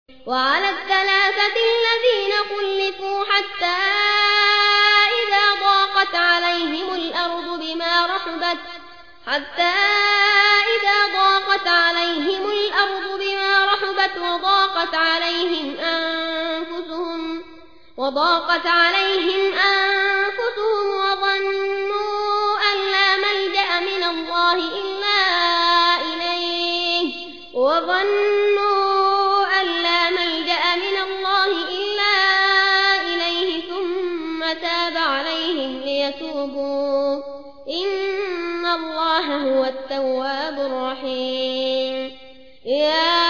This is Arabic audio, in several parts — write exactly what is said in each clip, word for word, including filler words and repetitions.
وعلى الثلاثة الذين خلفوا حتى إذا ضاقت عليهم الأرض بما رحبت حتى إذا ضاقت عليهم الأرض بما رحبت وضاقت عليهم أنفسهم وضاقت عليهم أنفسهم وظنوا أن لا ملجأ من الله إلا إليه وظنوا أن لا ملجأ من الله إلا إليه ثم تاب عليهم ليتوبوا إن الله هو التواب الرحيم. يا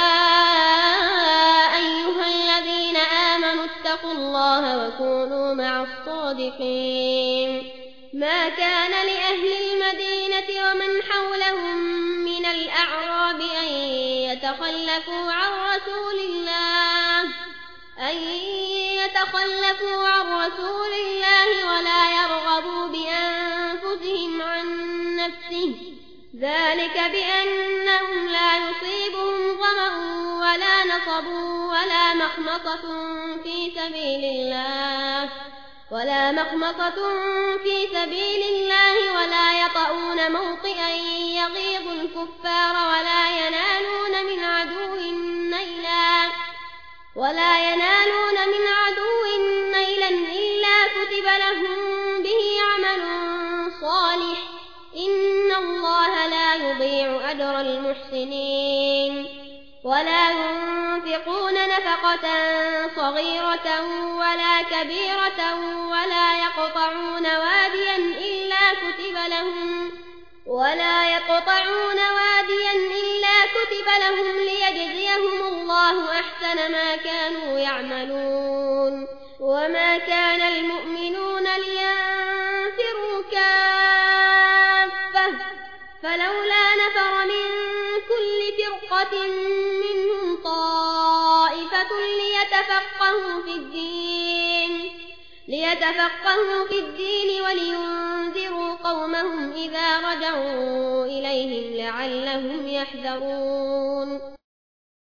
أيها الذين آمنوا اتقوا الله وكونوا مع الصادقين. ما كان لأهل المدينة ومن حولهم من الأعراب أن يتخلفوا عن رسول الله أن يتخلفوا عن رسول الله ولا يرغبوا بأنفسهم عن نفسه ذلك بأنهم لا يصيبهم ظمأ ولا نصب ولا مخمصة في سبيل الله ولا مخمصة في سبيل الله ولا يطؤون موطئا يغيظ الكفار ولا ينالون من عدو نيلا ولا ينالون من عدو نيلا إلا كتب لهم به عمل صالح إن الله لا يضيع أجر المحسنين. ولا ينفقون نفقة صغيرة ولا كبيرة ولا يقطعون واديا إلا كتب لهم ولا يقطعون واديا إلا كتب لهم ليجزيهم الله أحسن ما كانوا يعملون. وما كان المؤمنون لينفروا كافة فلولا نفر من كل فرقة منهم طائفة ليتفقهوا في الدين ليتفقهوا في الدين ولينذروا قومهم إذا رجعوا إليهم لعلهم يحذرون.